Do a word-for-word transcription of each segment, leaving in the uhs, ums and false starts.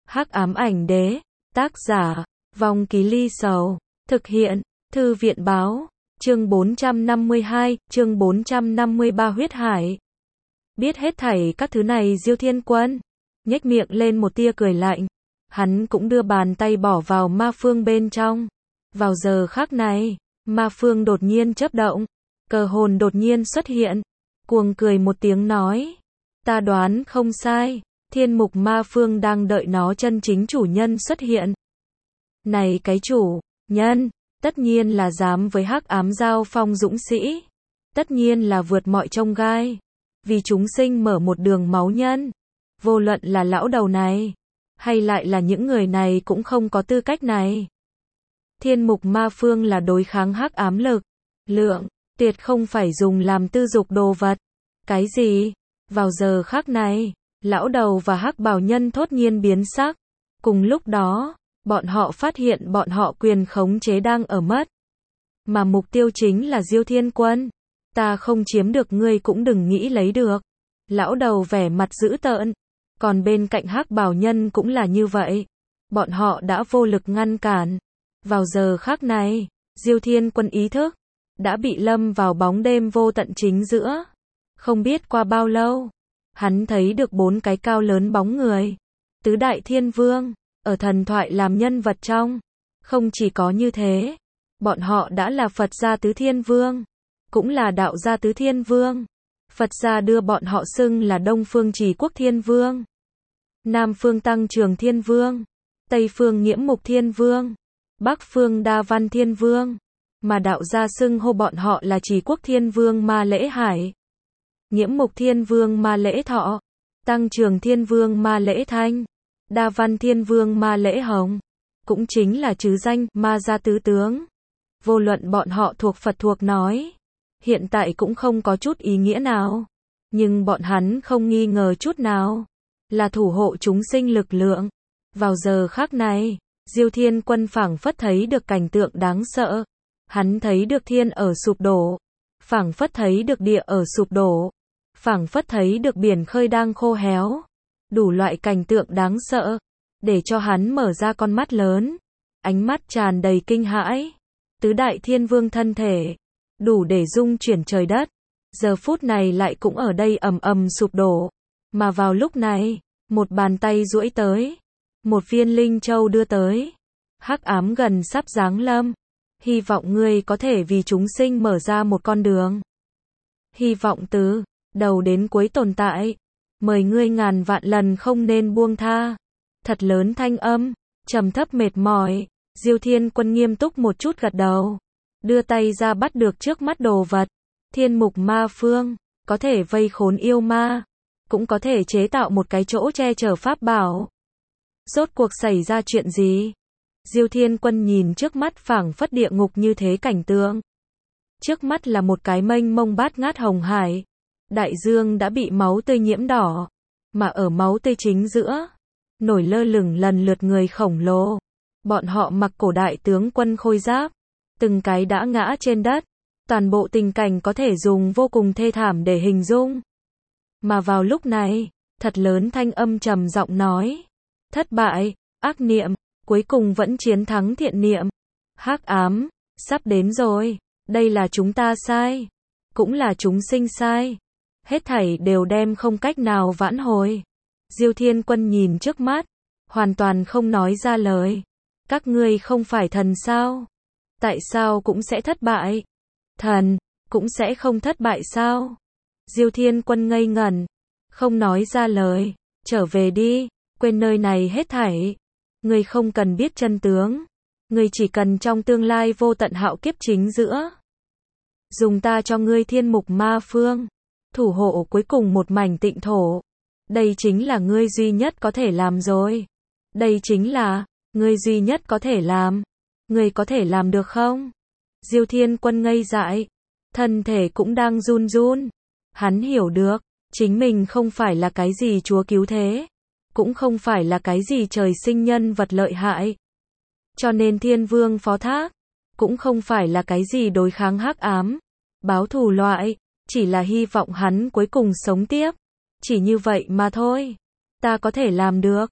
Hắc ám ảnh đế, tác giả, Vong Ký Ly Sầu, thực hiện, Thư viện báo, chương bốn trăm năm mươi hai, chương bốn trăm năm mươi ba huyết hải. Biết hết thảy các thứ này Diêu Thiên Quân, nhếch miệng lên một tia cười lạnh, hắn cũng đưa bàn tay bỏ vào ma phương bên trong. Vào giờ khắc này, ma phương đột nhiên chớp động, cờ hồn đột nhiên xuất hiện, cuồng cười một tiếng nói, ta đoán không sai, thiên mục ma phương đang đợi nó chân chính chủ nhân xuất hiện. Này cái chủ nhân, tất nhiên là dám với hắc ám giao phong dũng sĩ, tất nhiên là vượt mọi chông gai, vì chúng sinh mở một đường máu nhân. Vô luận là lão đầu này, hay lại là những người này cũng không có tư cách này. Thiên mục ma phương là đối kháng hắc ám lực lượng, tuyệt không phải dùng làm tư dục đồ vật. Cái gì? Vào giờ khắc này, lão đầu và hắc bào nhân thốt nhiên biến sắc. Cùng lúc đó, bọn họ phát hiện bọn họ quyền khống chế đang ở mất. Mà mục tiêu chính là Diêu Thiên Quân. Ta không chiếm được ngươi cũng đừng nghĩ lấy được. Lão đầu vẻ mặt dữ tợn. Còn bên cạnh hắc bào nhân cũng là như vậy. Bọn họ đã vô lực ngăn cản. Vào giờ khắc này, Diêu Thiên Quân ý thức đã bị lâm vào bóng đêm vô tận chính giữa. Không biết qua bao lâu, hắn thấy được bốn cái cao lớn bóng người. Tứ đại thiên vương, ở thần thoại làm nhân vật trong. Không chỉ có như thế, bọn họ đã là Phật gia tứ thiên vương, cũng là đạo gia tứ thiên vương. Phật gia đưa bọn họ xưng là Đông phương Trì Quốc Thiên Vương, Nam phương Tăng Trường Thiên Vương, Tây phương Nghiễm Mục Thiên Vương, Bắc phương Đa Văn Thiên Vương, mà đạo gia xưng hô bọn họ là Trì Quốc Thiên Vương Ma Lễ Hải, Nghiễm Mục Thiên Vương Ma Lễ Thọ, Tăng Trường Thiên Vương Ma Lễ Thanh, Đa Văn Thiên Vương Ma Lễ Hồng, cũng chính là trứ danh Ma Gia Tứ Tướng. Vô luận bọn họ thuộc Phật thuộc nói, hiện tại cũng không có chút ý nghĩa nào, nhưng bọn hắn không nghi ngờ chút nào, là thủ hộ chúng sinh lực lượng. Vào giờ khắc này, Diêu Thiên Quân phảng phất thấy được cảnh tượng đáng sợ, hắn thấy được thiên ở sụp đổ, phảng phất thấy được địa ở sụp đổ, phảng phất thấy được biển khơi đang khô héo, đủ loại cảnh tượng đáng sợ, để cho hắn mở ra con mắt lớn, ánh mắt tràn đầy kinh hãi. Tứ đại thiên vương thân thể, đủ để dung chuyển trời đất, giờ phút này lại cũng ở đây ầm ầm sụp đổ. Mà vào lúc này, một bàn tay duỗi tới, một viên linh châu đưa tới. Hắc ám gần sắp giáng lâm, hy vọng ngươi có thể vì chúng sinh mở ra một con đường. Hy vọng từ đầu đến cuối tồn tại, mời ngươi ngàn vạn lần không nên buông tha. Thật lớn thanh âm, trầm thấp mệt mỏi. Diêu Thiên Quân nghiêm túc một chút gật đầu, đưa tay ra bắt được trước mắt đồ vật. Thiên mục ma phương, có thể vây khốn yêu ma, cũng có thể chế tạo một cái chỗ che chở pháp bảo. Rốt cuộc xảy ra chuyện gì? Diêu Thiên Quân nhìn trước mắt phảng phất địa ngục như thế cảnh tượng. Trước mắt là một cái mênh mông bát ngát hồng hải. Đại dương đã bị máu tươi nhiễm đỏ, mà ở máu tươi chính giữa, nổi lơ lửng lần lượt người khổng lồ. Bọn họ mặc cổ đại tướng quân khôi giáp, từng cái đã ngã trên đất, toàn bộ tình cảnh có thể dùng vô cùng thê thảm để hình dung. Mà vào lúc này, thật lớn thanh âm trầm giọng nói, thất bại, ác niệm, cuối cùng vẫn chiến thắng thiện niệm. Hắc ám, sắp đến rồi, đây là chúng ta sai, cũng là chúng sinh sai. Hết thảy đều đem không cách nào vãn hồi. Diêu Thiên Quân nhìn trước mắt, hoàn toàn không nói ra lời. Các ngươi không phải thần sao? Tại sao cũng sẽ thất bại? Thần, cũng sẽ không thất bại sao? Diêu Thiên Quân ngây ngẩn, không nói ra lời. Trở về đi, quên nơi này hết thảy. Ngươi không cần biết chân tướng. Ngươi chỉ cần trong tương lai vô tận hạo kiếp chính giữa. Dùng ta cho ngươi thiên mục ma phương, thủ hộ cuối cùng một mảnh tịnh thổ. Đây chính là ngươi duy nhất có thể làm rồi. Đây chính là ngươi duy nhất có thể làm. Ngươi có thể làm được không? Diêu Thiên Quân ngây dại, thân thể cũng đang run run. Hắn hiểu được, chính mình không phải là cái gì chúa cứu thế, cũng không phải là cái gì trời sinh nhân vật lợi hại. Cho nên thiên vương phó thác, cũng không phải là cái gì đối kháng hắc ám, báo thù loại, chỉ là hy vọng hắn cuối cùng sống tiếp. Chỉ như vậy mà thôi. Ta có thể làm được.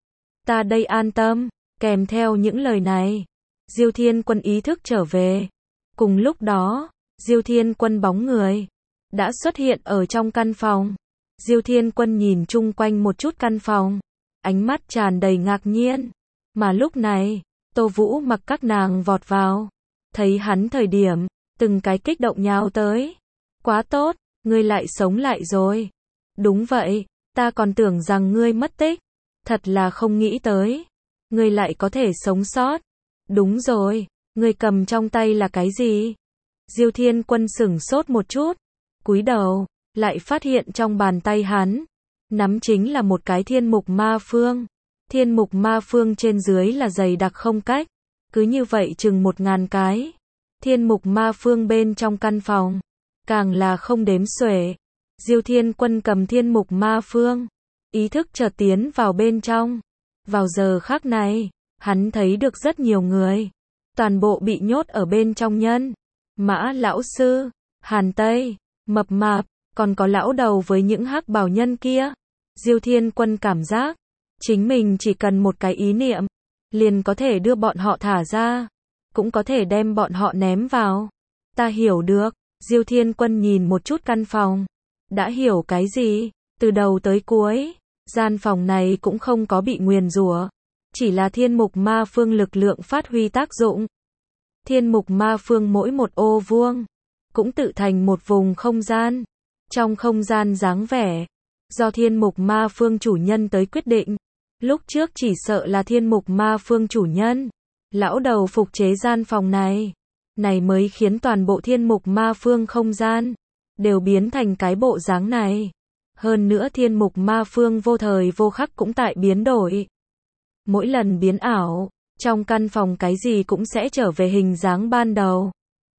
ta đây an tâm. Kèm theo những lời này, Diêu Thiên Quân ý thức trở về. Cùng lúc đó, Diêu Thiên Quân bóng người đã xuất hiện ở trong căn phòng. Diêu Thiên Quân nhìn chung quanh một chút căn phòng, ánh mắt tràn đầy ngạc nhiên. Mà lúc này, Tô Vũ Mặc các nàng vọt vào, thấy hắn thời điểm, từng cái kích động nhào tới. Quá tốt, ngươi lại sống lại rồi. Đúng vậy, ta còn tưởng rằng ngươi mất tích. Thật là không nghĩ tới, ngươi lại có thể sống sót. Đúng rồi, ngươi cầm trong tay là cái gì? Diêu Thiên Quân sửng sốt một chút, cúi đầu, lại phát hiện trong bàn tay hắn, nắm chính là một cái thiên mục ma phương. Thiên mục ma phương trên dưới là dày đặc không cách, cứ như vậy chừng một ngàn cái. Thiên mục ma phương bên trong căn phòng, càng là không đếm xuể. Diêu Thiên Quân cầm thiên mục ma phương, ý thức chợt tiến vào bên trong. Vào giờ khắc này, hắn thấy được rất nhiều người, toàn bộ bị nhốt ở bên trong nhân. Mã lão sư, Hàn Tây, mập mạp, còn có lão đầu với những hắc bào nhân kia. Diêu Thiên Quân cảm giác, chính mình chỉ cần một cái ý niệm, liền có thể đưa bọn họ thả ra, cũng có thể đem bọn họ ném vào. Ta hiểu được. Diêu Thiên Quân nhìn một chút căn phòng, đã hiểu cái gì, từ đầu tới cuối, gian phòng này cũng không có bị nguyền rủa, chỉ là thiên mục ma phương lực lượng phát huy tác dụng. Thiên mục ma phương mỗi một ô vuông, cũng tự thành một vùng không gian. Trong không gian dáng vẻ, do thiên mục ma phương chủ nhân tới quyết định. Lúc trước chỉ sợ là thiên mục ma phương chủ nhân, lão đầu phục chế gian phòng này. Này mới khiến toàn bộ thiên mục ma phương không gian đều biến thành cái bộ dáng này. Hơn nữa thiên mục ma phương vô thời vô khắc cũng tại biến đổi. Mỗi lần biến ảo, trong căn phòng cái gì cũng sẽ trở về hình dáng ban đầu.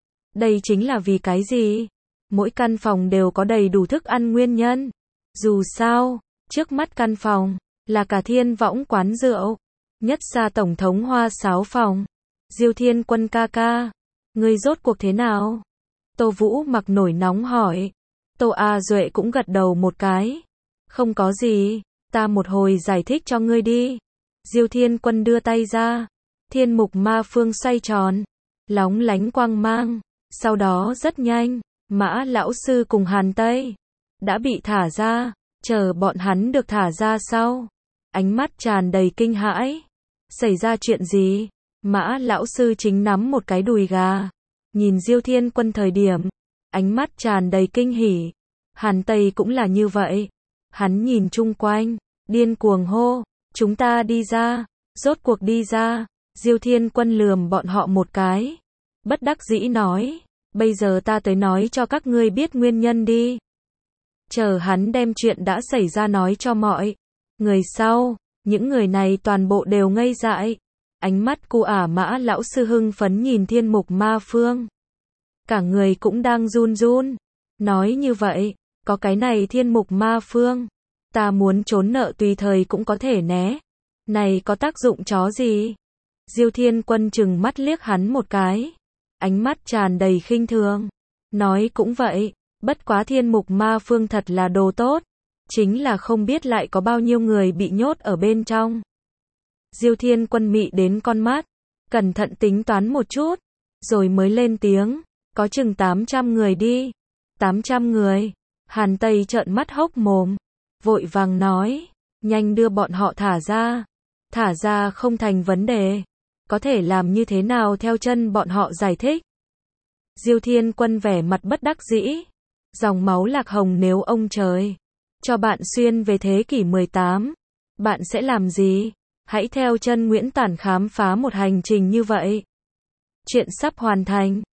Đây chính là vì cái gì? Mỗi căn phòng đều có đầy đủ thức ăn nguyên nhân. Dù sao, trước mắt căn phòng là cả thiên võng quán rượu, nhất xa tổng thống hoa sáo phòng. Diêu Thiên Quân ca ca, ngươi rốt cuộc thế nào? Tô Vũ Mặc nổi nóng hỏi. Tô A Duệ cũng gật đầu một cái. Không có gì, ta một hồi giải thích cho ngươi đi. Diêu Thiên Quân đưa tay ra, thiên mục ma phương xoay tròn, lóng lánh quang mang. Sau đó rất nhanh, Mã lão sư cùng Hàn Tây đã bị thả ra. Chờ bọn hắn được thả ra sau, ánh mắt tràn đầy kinh hãi. Xảy ra chuyện gì? Mã lão sư chính nắm một cái đùi gà, nhìn Diêu Thiên Quân thời điểm, ánh mắt tràn đầy kinh hỉ. Hàn Tây cũng là như vậy. Hắn nhìn chung quanh, điên cuồng hô, chúng ta đi ra. Rốt cuộc đi ra. Diêu Thiên Quân lườm bọn họ một cái, bất đắc dĩ nói, bây giờ ta tới nói cho các ngươi biết nguyên nhân đi. Chờ hắn đem chuyện đã xảy ra nói cho mọi người sau, những người này toàn bộ đều ngây dại. Ánh mắt cu ả Mã lão sư hưng phấn nhìn thiên mục ma phương, cả người cũng đang run run. Nói như vậy, có cái này thiên mục ma phương, ta muốn trốn nợ tùy thời cũng có thể né. Này có tác dụng chó gì? Diêu Thiên Quân chừng mắt liếc hắn một cái, ánh mắt tràn đầy khinh thường. Nói cũng vậy, bất quá thiên mục ma phương thật là đồ tốt, chính là không biết lại có bao nhiêu người bị nhốt ở bên trong. Diêu Thiên Quân mị đến con mắt, cẩn thận tính toán một chút, rồi mới lên tiếng, có chừng tám trăm người đi. tám trăm người? Hàn Tây trợn mắt hốc mồm, vội vàng nói, nhanh đưa bọn họ thả ra. Thả ra không thành vấn đề, có thể làm như thế nào theo chân bọn họ giải thích. Diêu Thiên Quân vẻ mặt bất đắc dĩ, dòng máu lạc hồng, nếu ông trời cho bạn xuyên về thế kỷ mười tám, bạn sẽ làm gì? Hãy theo chân Nguyễn Tản khám phá một hành trình như vậy. Chuyện sắp hoàn thành.